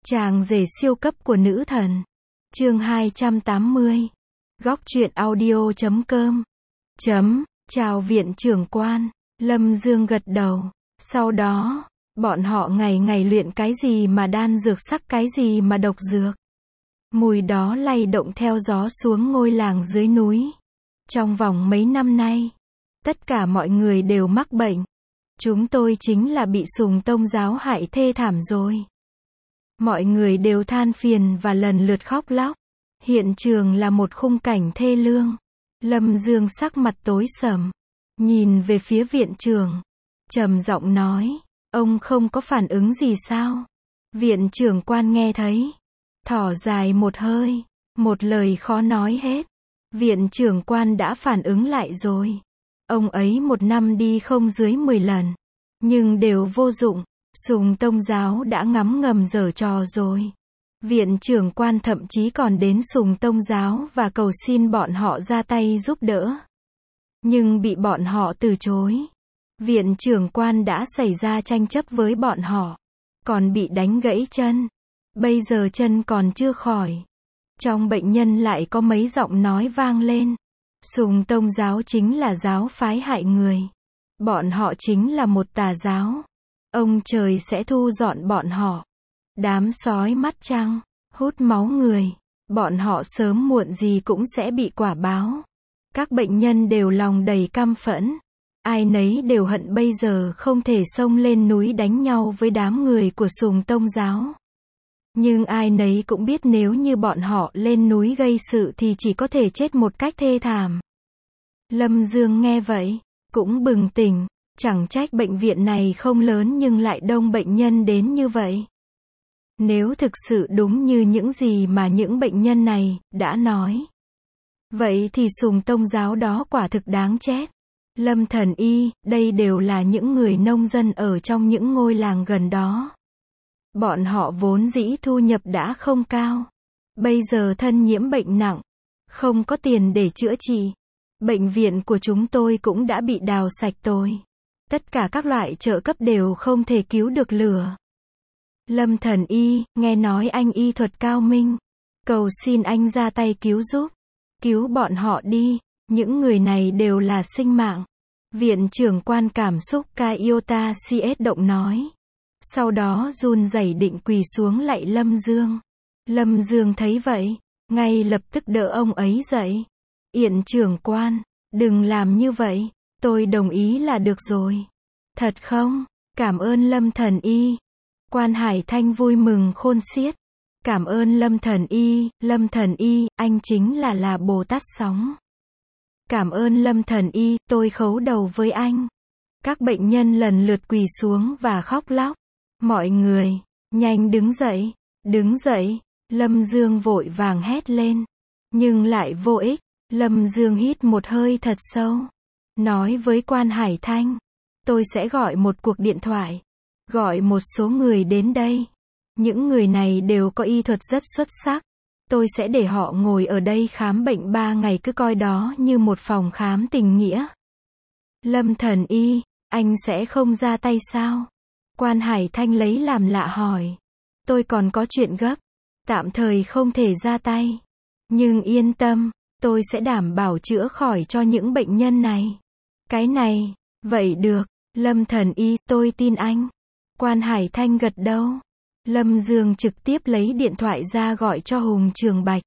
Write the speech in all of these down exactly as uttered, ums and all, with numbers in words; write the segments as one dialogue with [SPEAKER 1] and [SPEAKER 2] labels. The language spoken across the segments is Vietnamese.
[SPEAKER 1] Chàng rể siêu cấp của nữ thần. Chương hai trăm tám mươi. Góc truyện audio chấm com. Chấm, chào viện trưởng quan. Lâm Dương gật đầu. Sau đó, bọn họ ngày ngày luyện cái gì mà đan dược sắc, cái gì mà độc dược. Mùi đó lay động theo gió xuống ngôi làng dưới núi. Trong vòng mấy năm nay, tất cả mọi người đều mắc bệnh. Chúng tôi chính là bị Sùng Tông giáo hại thê thảm rồi. Mọi người đều than phiền và lần lượt khóc lóc. Hiện trường là một khung cảnh thê lương. Lâm Dương sắc mặt tối sầm, nhìn về phía viện trưởng, trầm giọng nói, ông không có phản ứng gì sao? Viện trưởng quan nghe thấy, thở dài một hơi, một lời khó nói hết. Viện trưởng quan đã phản ứng lại rồi. Ông ấy một năm đi không dưới mười lần, nhưng đều vô dụng. Sùng Tông giáo đã ngấm ngầm giở trò rồi. Viện trưởng quan thậm chí còn đến Sùng Tông giáo và cầu xin bọn họ ra tay giúp đỡ. Nhưng bị bọn họ từ chối. Viện trưởng quan đã xảy ra tranh chấp với bọn họ, còn bị đánh gãy chân. Bây giờ chân còn chưa khỏi. Trong bệnh nhân lại có mấy giọng nói vang lên. Sùng Tông giáo chính là giáo phái hại người. Bọn họ chính là một tà giáo. Ông trời sẽ thu dọn bọn họ. Đám sói mắt trăng, hút máu người. Bọn họ sớm muộn gì cũng sẽ bị quả báo. Các bệnh nhân đều lòng đầy căm phẫn. Ai nấy đều hận bây giờ không thể xông lên núi đánh nhau với đám người của Sùng Tông giáo. Nhưng ai nấy cũng biết nếu như bọn họ lên núi gây sự thì chỉ có thể chết một cách thê thảm. Lâm Dương nghe vậy, cũng bừng tỉnh. Chẳng trách bệnh viện này không lớn nhưng lại đông bệnh nhân đến như vậy. Nếu thực sự đúng như những gì mà những bệnh nhân này đã nói, vậy thì Sùng Tông giáo đó quả thực đáng chết. Lâm Thần Y, đây đều là những người nông dân ở trong những ngôi làng gần đó. Bọn họ vốn dĩ thu nhập đã không cao. Bây giờ thân nhiễm bệnh nặng, không có tiền để chữa trị. Bệnh viện của chúng tôi cũng đã bị đào sạch rồi. Tất cả các loại trợ cấp đều không thể cứu được lửa. Lâm Thần Y, nghe nói anh y thuật cao minh. Cầu xin anh ra tay cứu giúp. Cứu bọn họ đi. Những người này đều là sinh mạng. Viện trưởng quan cảm xúc Kaiota cs động nói. Sau đó run rẩy định quỳ xuống lạy Lâm Dương. Lâm Dương thấy vậy, ngay lập tức đỡ ông ấy dậy. Viện trưởng quan, đừng làm như vậy. Tôi đồng ý là được rồi. Thật không? Cảm ơn Lâm Thần Y. Quan Hải Thanh vui mừng khôn xiết. Cảm ơn Lâm Thần Y, Lâm Thần Y, anh chính là là Bồ Tát sóng. Cảm ơn Lâm Thần Y, tôi khấu đầu với anh. Các bệnh nhân lần lượt quỳ xuống và khóc lóc. Mọi người, nhanh đứng dậy, đứng dậy. Lâm Dương vội vàng hét lên. Nhưng lại vô ích. Lâm Dương hít một hơi thật sâu. Nói với Quan Hải Thanh, tôi sẽ gọi một cuộc điện thoại, gọi một số người đến đây. Những người này đều có y thuật rất xuất sắc. Tôi sẽ để họ ngồi ở đây khám bệnh ba ngày, cứ coi đó như một phòng khám tình nghĩa. Lâm Thần Y, anh sẽ không ra tay sao? Quan Hải Thanh lấy làm lạ hỏi. Tôi còn có chuyện gấp, tạm thời không thể ra tay. Nhưng yên tâm, tôi sẽ đảm bảo chữa khỏi cho những bệnh nhân này. Cái này, vậy được, Lâm Thần Y, tôi tin anh. Quan Hải Thanh gật đầu. Lâm Dương trực tiếp lấy điện thoại ra gọi cho Hùng Trường Bạch.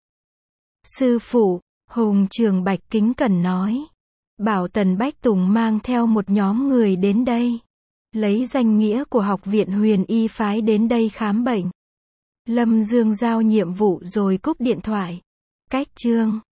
[SPEAKER 1] Sư phụ, Hùng Trường Bạch kính cẩn nói. Bảo Tần Bách Tùng mang theo một nhóm người đến đây. Lấy danh nghĩa của học viện Huyền Y phái đến đây khám bệnh. Lâm Dương giao nhiệm vụ rồi cúp điện thoại. Cách chương